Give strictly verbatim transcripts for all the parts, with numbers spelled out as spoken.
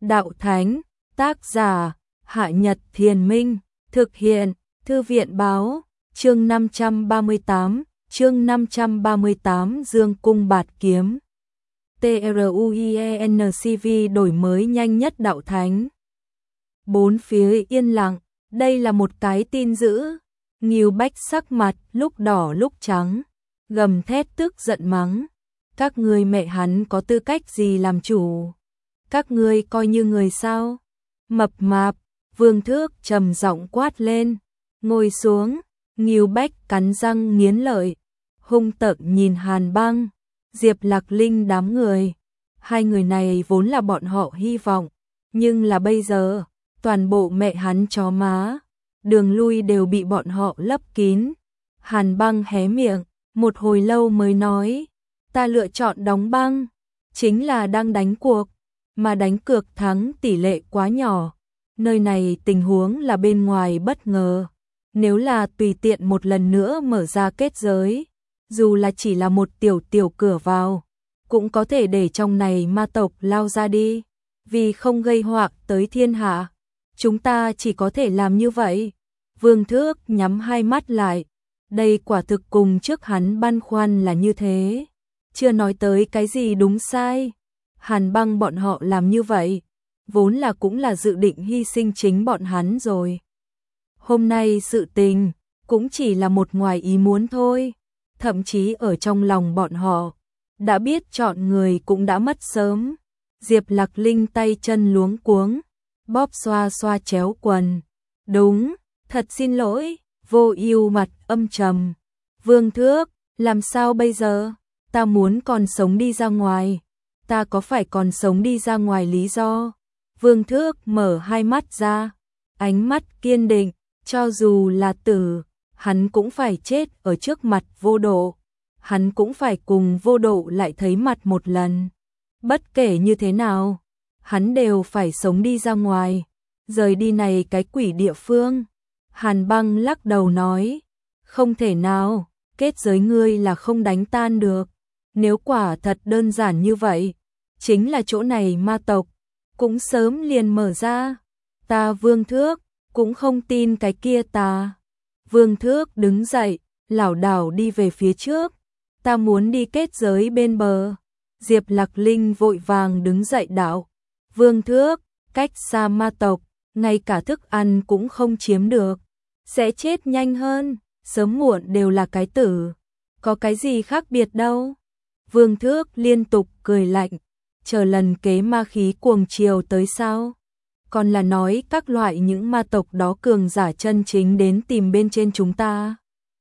Đạo Thánh, tác giả, Hạ Nhật Thiền Minh, thực hiện, Thư viện Báo, chương năm trăm ba mươi tám, chương năm trăm ba mươi tám Dương Cung Bạt Kiếm. TRUIENCV đổi mới nhanh nhất Đạo Thánh. Bốn phía yên lặng, đây là một cái tin dữ. Ngưu Bách sắc mặt lúc đỏ lúc trắng, gầm thét tức giận mắng. Các ngươi mẹ hắn có tư cách gì làm chủ? Các ngươi coi như người sao? Mập mạp, Vương Thước trầm giọng quát lên. Ngồi xuống, Ngưu Bách cắn răng nghiến lợi, hung tợn nhìn Hàn Băng, Diệp Lạc Linh đám người. Hai người này vốn là bọn họ hy vọng, nhưng là bây giờ, toàn bộ mẹ hắn chó má, đường lui đều bị bọn họ lấp kín. Hàn Băng hé miệng, một hồi lâu mới nói, ta lựa chọn đóng băng, chính là đang đánh cuộc, mà đánh cược thắng tỷ lệ quá nhỏ. Nơi này tình huống là bên ngoài bất ngờ, nếu là tùy tiện một lần nữa mở ra kết giới, dù là chỉ là một tiểu tiểu cửa vào, cũng có thể để trong này ma tộc lao ra đi, vì không gây họa tới thiên hạ. Chúng ta chỉ có thể làm như vậy. Vương Thước nhắm hai mắt lại, đây quả thực cùng trước hắn băn khoăn là như thế, chưa nói tới cái gì đúng sai. Hàn Băng bọn họ làm như vậy, vốn là cũng là dự định hy sinh chính bọn hắn rồi. Hôm nay sự tình cũng chỉ là một ngoài ý muốn thôi, thậm chí ở trong lòng bọn họ đã biết chọn người cũng đã mất sớm. Diệp Lạc Linh tay chân luống cuống, bóp xoa xoa chéo quần. Đúng, thật xin lỗi. Vô Ưu mặt âm trầm. Vương Thước, làm sao bây giờ? Ta muốn còn sống đi ra ngoài. Ta có phải còn sống đi ra ngoài lý do? Vương Thước mở hai mắt ra, ánh mắt kiên định, cho dù là tử, hắn cũng phải chết ở trước mặt Vô Độ. Hắn cũng phải cùng Vô Độ lại thấy mặt một lần. Bất kể như thế nào, hắn đều phải sống đi ra ngoài, rời đi này cái quỷ địa phương. Hàn Băng lắc đầu nói, không thể nào, kết giới ngươi là không đánh tan được. Nếu quả thật đơn giản như vậy, chính là chỗ này ma tộc cũng sớm liền mở ra. Ta Vương Thước cũng không tin cái kia ta. Vương Thước đứng dậy, lảo đảo đi về phía trước. Ta muốn đi kết giới bên bờ. Diệp Lạc Linh vội vàng đứng dậy đạo. Vương Thước, cách xa ma tộc, ngay cả thức ăn cũng không chiếm được, sẽ chết nhanh hơn, sớm muộn đều là cái tử, có cái gì khác biệt đâu. Vương Thước liên tục cười lạnh, chờ lần kế ma khí cuồng chiều tới sao? Còn là nói các loại những ma tộc đó cường giả chân chính đến tìm bên trên chúng ta.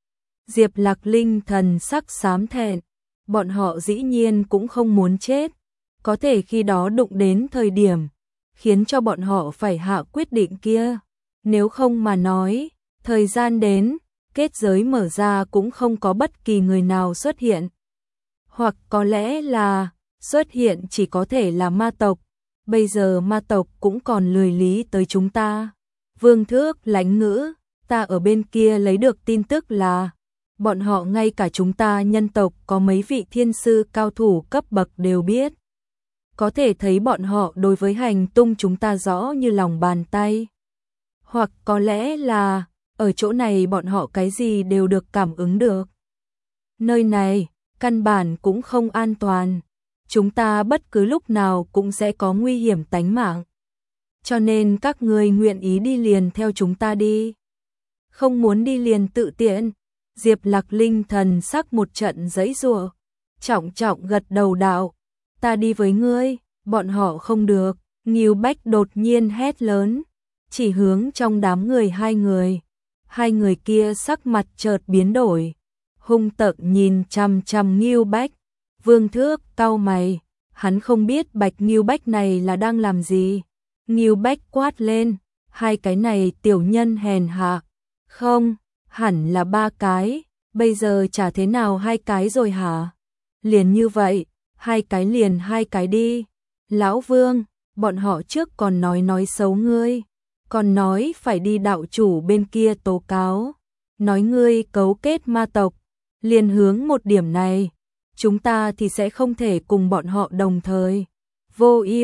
Diệp Lạc Linh thần sắc xám thẹn, bọn họ dĩ nhiên cũng không muốn chết, có thể khi đó đụng đến thời điểm, khiến cho bọn họ phải hạ quyết định kia. Nếu không mà nói, thời gian đến, kết giới mở ra cũng không có bất kỳ người nào xuất hiện. Hoặc có lẽ là, xuất hiện chỉ có thể là ma tộc, bây giờ ma tộc cũng còn lười lý tới chúng ta. Vương Thước lãnh ngữ, ta ở bên kia lấy được tin tức là, bọn họ ngay cả chúng ta nhân tộc có mấy vị thiên sư cao thủ cấp bậc đều biết. Có thể thấy bọn họ đối với hành tung chúng ta rõ như lòng bàn tay. Hoặc có lẽ là, ở chỗ này bọn họ cái gì đều được cảm ứng được. Nơi này, căn bản cũng không an toàn. Chúng ta bất cứ lúc nào cũng sẽ có nguy hiểm tánh mạng. Cho nên các người nguyện ý đi liền theo chúng ta đi. Không muốn đi liền tự tiện. Diệp Lạc Linh thần sắc một trận giãy giụa, trọng trọng gật đầu đạo, ta đi với ngươi. Bọn họ không được. Ngưu Bách đột nhiên hét lớn, chỉ hướng trong đám người hai người. Hai người kia sắc mặt chợt biến đổi, hung tợn nhìn chằm chằm Ngưu Bách. Vương Thước cau mày, hắn không biết Bạch Ngưu Bách này là đang làm gì. Ngưu Bách quát lên, hai cái này tiểu nhân hèn hạ. Không, hẳn là ba cái, bây giờ chả thế nào hai cái rồi hả? Liền như vậy, hai cái liền hai cái đi. Lão Vương, bọn họ trước còn nói nói xấu ngươi, còn nói phải đi đạo chủ bên kia tố cáo, nói ngươi cấu kết ma tộc, liền hướng một điểm này, chúng ta thì sẽ không thể cùng bọn họ đồng thời. Vô Ưu,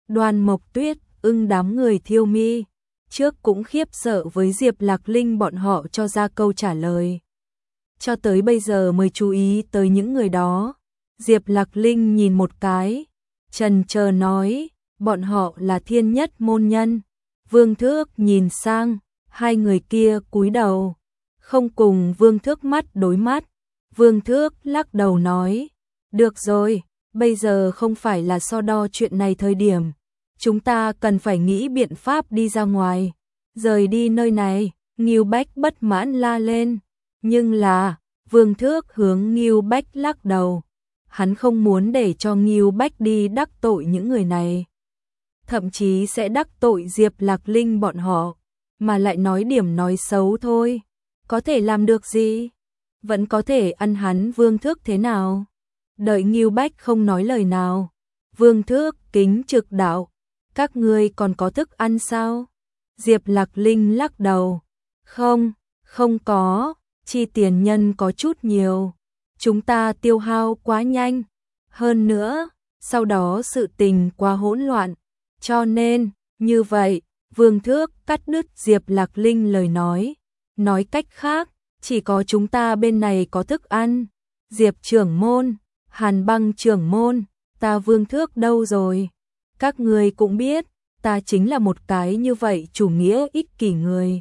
Đoan Mộc Tuyết, Ưng đám người Thiêu Mi trước cũng khiếp sợ với Diệp Lạc Linh bọn họ cho ra câu trả lời. Cho tới bây giờ mới chú ý tới những người đó. Diệp Lạc Linh nhìn một cái, chần chờ nói, bọn họ là Thiên Nhất môn nhân. Vương Thước nhìn sang, hai người kia cúi đầu, không cùng Vương Thước mắt đối mắt. Vương Thước lắc đầu nói, được rồi, bây giờ không phải là so đo chuyện này thời điểm. Chúng ta cần phải nghĩ biện pháp đi ra ngoài, rời đi nơi này. Ngưu Bách bất mãn la lên, nhưng là, Vương Thước hướng Ngưu Bách lắc đầu. Hắn không muốn để cho Ngưu Bách đi đắc tội những người này. Thậm chí sẽ đắc tội Diệp Lạc Linh bọn họ, mà lại nói điểm nói xấu thôi. Có thể làm được gì? Vẫn có thể ăn hắn Vương Thước thế nào? Đợi Ngưu Bách không nói lời nào, Vương Thước kính trực đạo, các ngươi còn có thức ăn sao? Diệp Lạc Linh lắc đầu, không, không có, chi tiền nhân có chút nhiều, chúng ta tiêu hao quá nhanh, hơn nữa, sau đó sự tình quá hỗn loạn, cho nên, như vậy, Vương Thước cắt đứt Diệp Lạc Linh lời nói, nói cách khác, chỉ có chúng ta bên này có thức ăn. Diệp trưởng môn, Hàn Băng trưởng môn, ta Vương Thước đâu rồi? Các người cũng biết, ta chính là một cái như vậy chủ nghĩa ích kỷ người.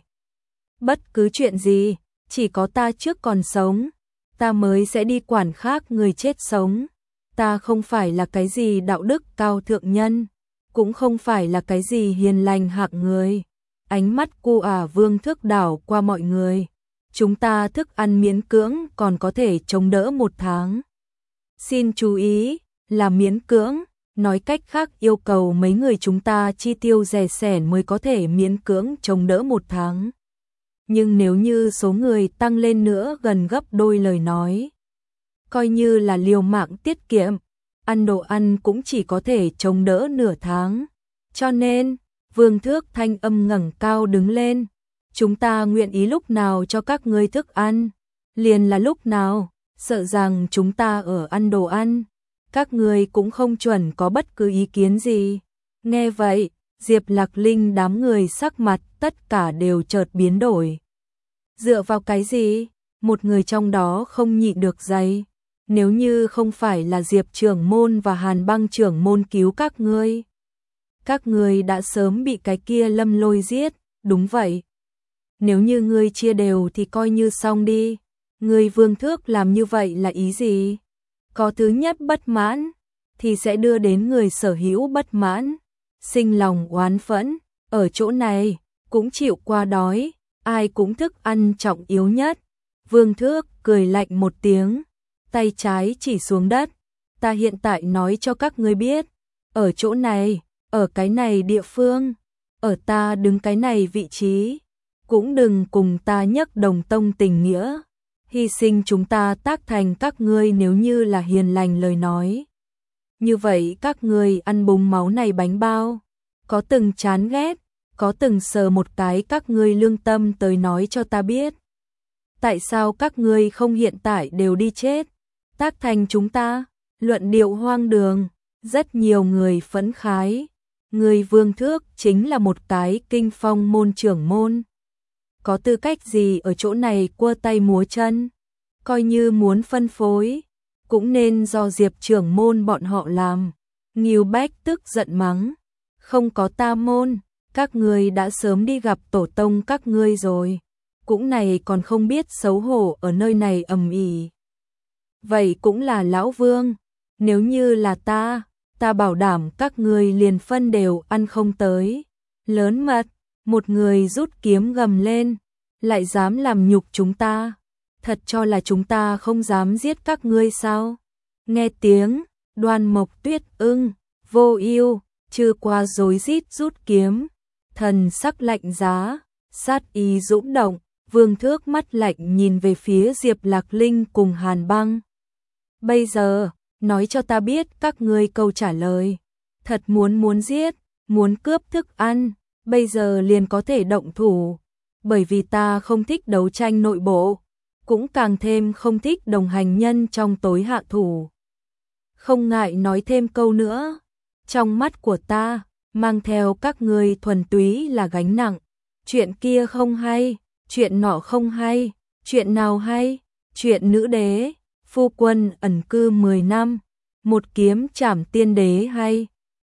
Bất cứ chuyện gì, chỉ có ta trước còn sống, ta mới sẽ đi quản khác người chết sống. Ta không phải là cái gì đạo đức cao thượng nhân, cũng không phải là cái gì hiền lành hạng người. Ánh mắt cô ả Vương Thước đảo qua mọi người. Chúng ta thức ăn miễn cưỡng còn có thể chống đỡ một tháng. Xin chú ý, là miễn cưỡng, nói cách khác yêu cầu mấy người chúng ta chi tiêu rẻ sẻn mới có thể miễn cưỡng chống đỡ một tháng. Nhưng nếu như số người tăng lên nữa gần gấp đôi lời nói, coi như là liều mạng tiết kiệm, ăn đồ ăn cũng chỉ có thể chống đỡ nửa tháng. Cho nên, Vương Thước thanh âm ngẩng cao đứng lên, chúng ta nguyện ý lúc nào cho các ngươi thức ăn, liền là lúc nào, sợ rằng chúng ta ở ăn đồ ăn, các ngươi cũng không chuẩn có bất cứ ý kiến gì. Nghe vậy, Diệp Lạc Linh đám người sắc mặt tất cả đều chợt biến đổi. Dựa vào cái gì? Một người trong đó không nhịn được giây. Nếu như không phải là Diệp trưởng môn và Hàn Băng trưởng môn cứu các ngươi, các ngươi đã sớm bị cái kia Lâm Lôi giết. Đúng vậy. Nếu như ngươi chia đều thì coi như xong đi. Ngươi Vương Thước làm như vậy là ý gì? Có thứ nhất bất mãn, thì sẽ đưa đến người sở hữu bất mãn, sinh lòng oán phẫn. Ở chỗ này, cũng chịu qua đói, ai cũng thức ăn trọng yếu nhất. Vương Thước cười lạnh một tiếng, tay trái chỉ xuống đất. Ta hiện tại nói cho các ngươi biết, ở chỗ này, ở cái này địa phương, ở ta đứng cái này vị trí, cũng đừng cùng ta nhắc đồng tông tình nghĩa, hy sinh chúng ta tác thành các ngươi nếu như là hiền lành lời nói. Như vậy các ngươi ăn búng máu này bánh bao, có từng chán ghét, có từng sờ một cái các ngươi lương tâm tới nói cho ta biết. Tại sao các ngươi không hiện tại đều đi chết, tác thành chúng ta? Luận điệu hoang đường, rất nhiều người phẫn khái. Người Vương Thước chính là một cái kinh phong môn trưởng môn. Có tư cách gì ở chỗ này cua tay múa chân? Coi như muốn phân phối, cũng nên do Diệp trưởng môn bọn họ làm. Ngưu Bách tức giận mắng, không có ta môn, các ngươi đã sớm đi gặp tổ tông các ngươi rồi, cũng này còn không biết xấu hổ ở nơi này ầm ĩ. Vậy cũng là lão Vương, nếu như là ta, ta bảo đảm các ngươi liền phân đều ăn không tới. Lớn mật, một người rút kiếm gầm lên, lại dám làm nhục chúng ta, thật cho là chúng ta không dám giết các ngươi sao? Nghe tiếng, Đoan Mộc Tuyết ưng, Vô Ưu, trừ qua rối rít rút kiếm, thần sắc lạnh giá, sát ý dũng động. Vương Thước mắt lạnh nhìn về phía Diệp Lạc Linh cùng Hàn Băng. Bây giờ, nói cho ta biết các ngươi câu trả lời. Thật muốn muốn giết, muốn cướp thức ăn, bây giờ liền có thể động thủ. Bởi vì ta không thích đấu tranh nội bộ, cũng càng thêm không thích đồng hành nhân trong tối hạ thủ. Không ngại nói thêm câu nữa, trong mắt của ta, mang theo các ngươi thuần túy là gánh nặng. Chuyện kia không hay, chuyện nọ không hay, chuyện nào hay? Chuyện nữ đế, phu quân ẩn cư mười năm, một kiếm trảm tiên đế hay?